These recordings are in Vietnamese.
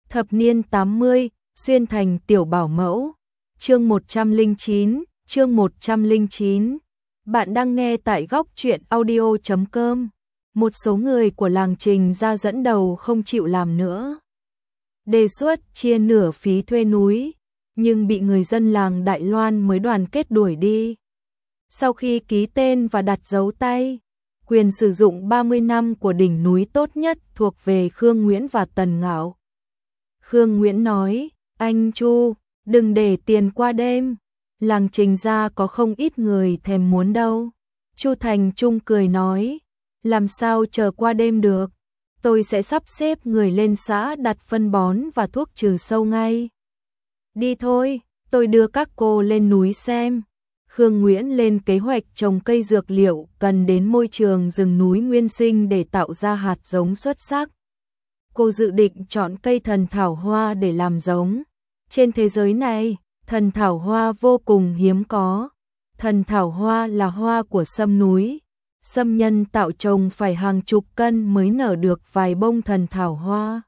Thập niên 80, xuyên thành tiểu bảo mẫu. Chương 109, chương 109. Bạn đang nghe tại góc truyện audio.com. Một số người của làng Trình ra dẫn đầu không chịu làm nữa. Đề xuất chia nửa phí thuê núi, nhưng bị người dân làng Đại Loan mới đoàn kết đuổi đi. Sau khi ký tên và đặt dấu tay, quyền sử dụng 30 năm của đỉnh núi tốt nhất thuộc về Khương Nguyễn và Tần Ngạo. Khương Nguyễn nói, anh Chu, đừng để tiền qua đêm, làng Trình ra có không ít người thèm muốn đâu. Chu Thành Trung cười nói, làm sao chờ qua đêm được, tôi sẽ sắp xếp người lên xã đặt phân bón và thuốc trừ sâu ngay. Đi thôi, tôi đưa các cô lên núi xem. Khương Nguyễn lên kế hoạch trồng cây dược liệu cần đến môi trường rừng núi nguyên sinh để tạo ra hạt giống xuất sắc. Cô dự định chọn cây thần thảo hoa để làm giống. Trên thế giới này, thần thảo hoa vô cùng hiếm có. Thần thảo hoa là hoa của sâm núi. Sâm nhân tạo trồng phải hàng chục cân mới nở được vài bông thần thảo hoa.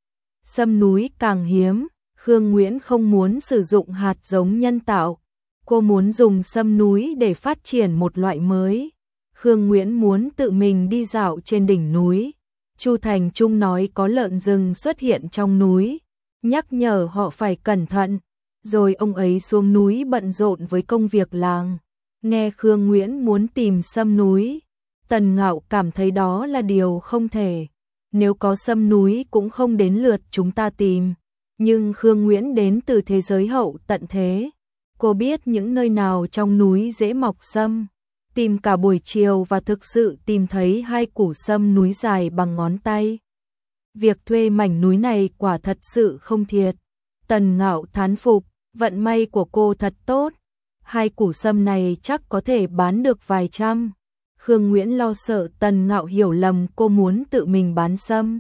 Sâm núi càng hiếm, Khương Nguyễn không muốn sử dụng hạt giống nhân tạo. Cô muốn dùng sâm núi để phát triển một loại mới. Khương Nguyễn muốn tự mình đi dạo trên đỉnh núi. Chu Thành Trung nói có lợn rừng xuất hiện trong núi, nhắc nhở họ phải cẩn thận. Rồi ông ấy xuống núi bận rộn với công việc làng. Nghe Khương Nguyễn muốn tìm sâm núi, Tần Ngạo cảm thấy đó là điều không thể. Nếu có sâm núi cũng không đến lượt chúng ta tìm. Nhưng Khương Nguyễn đến từ thế giới hậu tận thế. Cô biết những nơi nào trong núi dễ mọc sâm. Tìm cả buổi chiều và thực sự tìm thấy 2 củ sâm núi dài bằng ngón tay. Việc thuê mảnh núi này quả thật sự không thiệt. Tần Ngạo thán phục, vận may của cô thật tốt. 2 củ sâm này chắc có thể bán được vài trăm. Khương Nguyễn lo sợ Tần Ngạo hiểu lầm cô muốn tự mình bán sâm,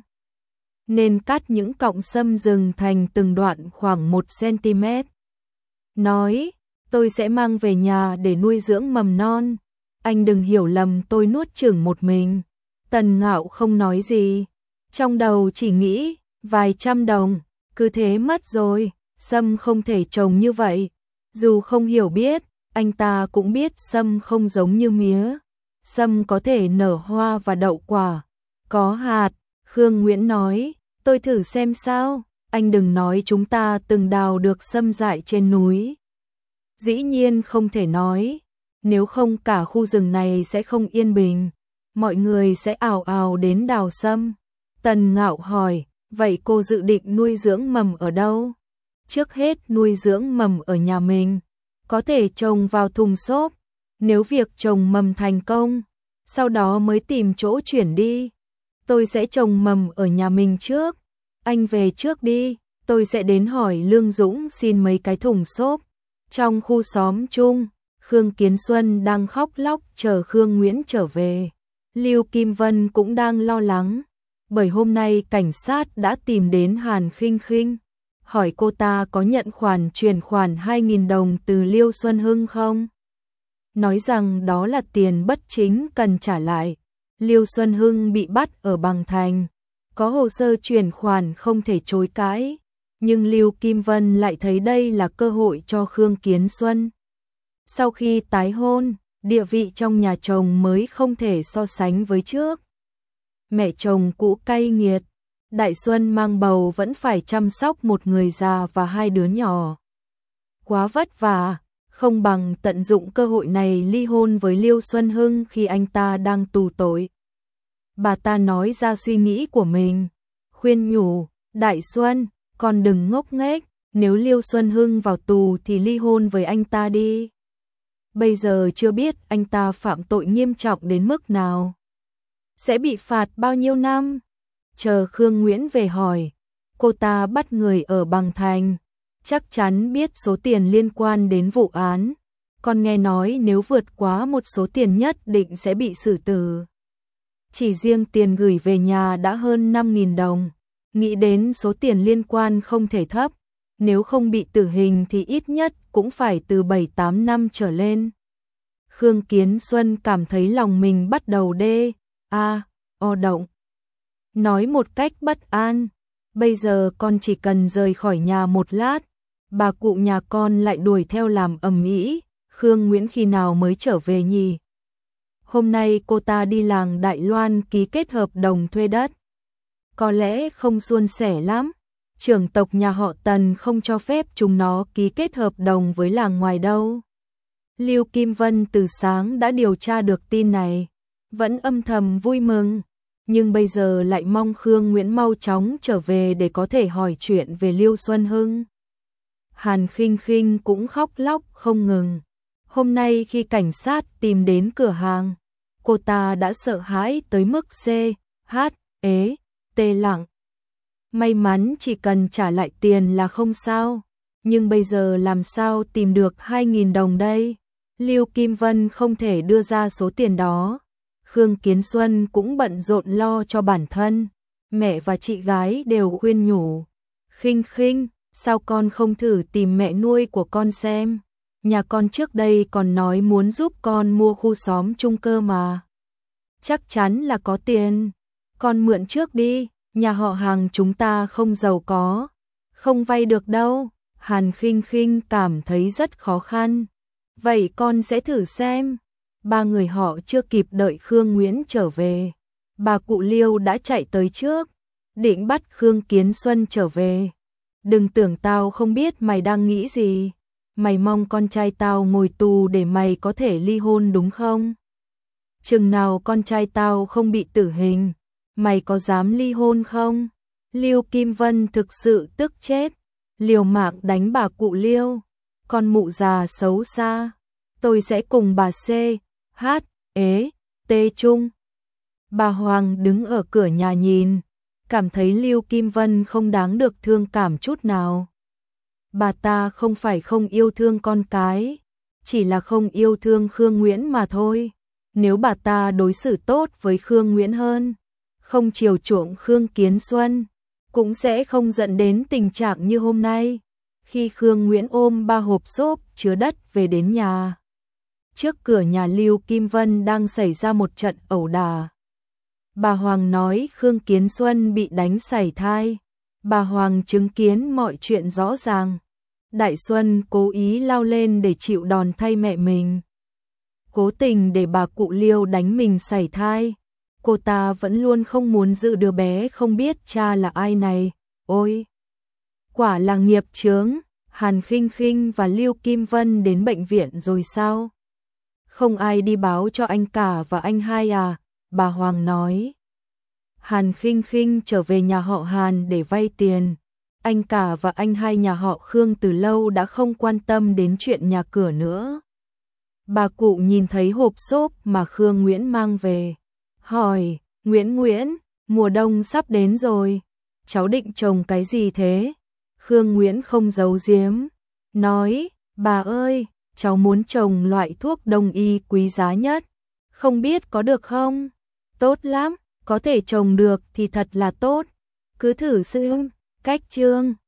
nên cắt những cọng sâm rừng thành từng đoạn khoảng 1 cm. Nói, tôi sẽ mang về nhà để nuôi dưỡng mầm non. Anh đừng hiểu lầm tôi nuốt chửng một mình. Tần Ngạo không nói gì, trong đầu chỉ nghĩ, vài trăm đồng, cứ thế mất rồi, sâm không thể trồng như vậy. Dù không hiểu biết, anh ta cũng biết sâm không giống như mía. Sâm có thể nở hoa và đậu quả, có hạt. Khương Nguyễn nói, tôi thử xem sao, anh đừng nói chúng ta từng đào được sâm dại trên núi. Dĩ nhiên không thể nói, nếu không cả khu rừng này sẽ không yên bình, mọi người sẽ ào ào đến đào sâm. Tần Ngạo hỏi, vậy cô dự định nuôi dưỡng mầm ở đâu? Trước hết nuôi dưỡng mầm ở nhà mình, có thể trồng vào thùng xốp. Nếu việc trồng mầm thành công, sau đó mới tìm chỗ chuyển đi. Tôi sẽ trồng mầm ở nhà mình trước. Anh về trước đi, tôi sẽ đến hỏi Lương Dũng xin mấy cái thùng xốp. Trong khu xóm chung, Khương Kiến Xuân đang khóc lóc chờ Khương Nguyễn trở về. Lưu Kim Vân cũng đang lo lắng, bởi hôm nay cảnh sát đã tìm đến Hàn Khinh Khinh, hỏi cô ta có nhận chuyển khoản 2.000 đồng từ Liêu Xuân Hưng không? Nói rằng đó là tiền bất chính cần trả lại. Liêu Xuân Hưng bị bắt ở Bằng Thành, có hồ sơ chuyển khoản không thể chối cãi, nhưng Lưu Kim Vân lại thấy đây là cơ hội cho Khương Kiến Xuân. Sau khi tái hôn, địa vị trong nhà chồng mới không thể so sánh với trước. Mẹ chồng cũ cay nghiệt, Đại Xuân mang bầu vẫn phải chăm sóc một người già và 2 đứa nhỏ. Quá vất vả, không bằng tận dụng cơ hội này ly hôn với Liêu Xuân Hưng khi anh ta đang tù tội. Bà ta nói ra suy nghĩ của mình, khuyên nhủ, Đại Xuân, con đừng ngốc nghếch, nếu Liêu Xuân Hưng vào tù thì ly hôn với anh ta đi. Bây giờ chưa biết anh ta phạm tội nghiêm trọng đến mức nào, sẽ bị phạt bao nhiêu năm. Chờ Khương Nguyễn về hỏi, cô ta bắt người ở Bằng Thành, chắc chắn biết số tiền liên quan đến vụ án. Con nghe nói nếu vượt quá một số tiền nhất định sẽ bị xử tử. Chỉ riêng tiền gửi về nhà đã hơn 5.000 đồng. Nghĩ đến số tiền liên quan không thể thấp. Nếu không bị tử hình thì ít nhất cũng phải từ 7-8 năm trở lên. Khương Kiến Xuân cảm thấy lòng mình bắt đầu o động. Nói một cách bất an, Bây giờ con chỉ cần rời khỏi nhà một lát, bà cụ nhà con lại đuổi theo làm ầm ĩ. Khương Nguyễn khi nào mới trở về nhỉ? Hôm nay cô ta đi làng Đại Loan ký kết hợp đồng thuê đất. Có lẽ không suôn sẻ lắm. Trưởng tộc nhà họ Tần không cho phép chúng nó ký kết hợp đồng với làng ngoài đâu. Lưu Kim Vân từ sáng đã điều tra được tin này, vẫn âm thầm vui mừng, nhưng bây giờ lại mong Khương Nguyễn mau chóng trở về để có thể hỏi chuyện về Lưu Xuân Hưng. Hàn Khinh Khinh cũng khóc lóc không ngừng. Hôm nay khi cảnh sát tìm đến cửa hàng, cô ta đã sợ hãi tới mức tê lặng. May mắn chỉ cần trả lại tiền là không sao, nhưng bây giờ làm sao tìm được 2.000 đồng đây? Lưu Kim Vân không thể đưa ra số tiền đó. Khương Kiến Xuân cũng bận rộn lo cho bản thân. Mẹ và chị gái đều khuyên nhủ. Khinh Khinh, sao con không thử tìm mẹ nuôi của con xem? Nhà con trước đây còn nói muốn giúp con mua khu xóm chung cơ mà. Chắc chắn là có tiền. Con mượn trước đi, nhà họ Hàng chúng ta không giàu có. Không vay được đâu. Hàn Khinh Khinh cảm thấy rất khó khăn. Vậy con sẽ thử xem. Ba người họ chưa kịp đợi Khương Nguyễn trở về, bà cụ Liêu đã chạy tới trước, định bắt Khương Kiến Xuân trở về. Đừng tưởng tao không biết mày đang nghĩ gì. Mày mong con trai tao ngồi tù để mày có thể ly hôn đúng không? Chừng nào con trai tao không bị tử hình, mày có dám ly hôn không? Lưu Kim Vân thực sự tức chết, liều mạng đánh bà cụ Liêu. Con mụ già xấu xa, tôi sẽ cùng bà T chung. Bà Hoàng đứng ở cửa nhà nhìn, cảm thấy Lưu Kim Vân không đáng được thương cảm chút nào. Bà ta không phải không yêu thương con cái, chỉ là không yêu thương Khương Nguyễn mà thôi. Nếu bà ta đối xử tốt với Khương Nguyễn hơn, không chiều chuộng Khương Kiến Xuân, cũng sẽ không dẫn đến tình trạng như hôm nay. Khi Khương Nguyễn ôm 3 hộp xốp chứa đất về đến nhà, trước cửa nhà Lưu Kim Vân đang xảy ra một trận ẩu đả. Bà Hoàng nói Khương Kiến Xuân bị đánh sảy thai. Bà Hoàng chứng kiến mọi chuyện rõ ràng. Đại Xuân cố ý lao lên để chịu đòn thay mẹ mình, cố tình để bà cụ Liêu đánh mình sảy thai. Cô ta vẫn luôn không muốn giữ đứa bé không biết cha là ai này. Ôi, quả là nghiệp chướng. Hàn Khinh Khinh và Lưu Kim Vân đến bệnh viện rồi sao? Không ai đi báo cho anh cả và anh hai à? Bà Hoàng nói. Hàn Khinh Khinh trở về nhà họ Hàn để vay tiền. Anh cả và anh hai nhà họ Khương từ lâu đã không quan tâm đến chuyện nhà cửa nữa. Bà cụ nhìn thấy hộp xốp mà Khương Nguyễn mang về, hỏi, Nguyễn, mùa đông sắp đến rồi, cháu định trồng cái gì thế? Khương Nguyễn không giấu giếm, nói, bà ơi, cháu muốn trồng loại thuốc đông y quý giá nhất, không biết có được không? Tốt lắm, có thể trồng được thì thật là tốt, cứ thử xem. Cách chương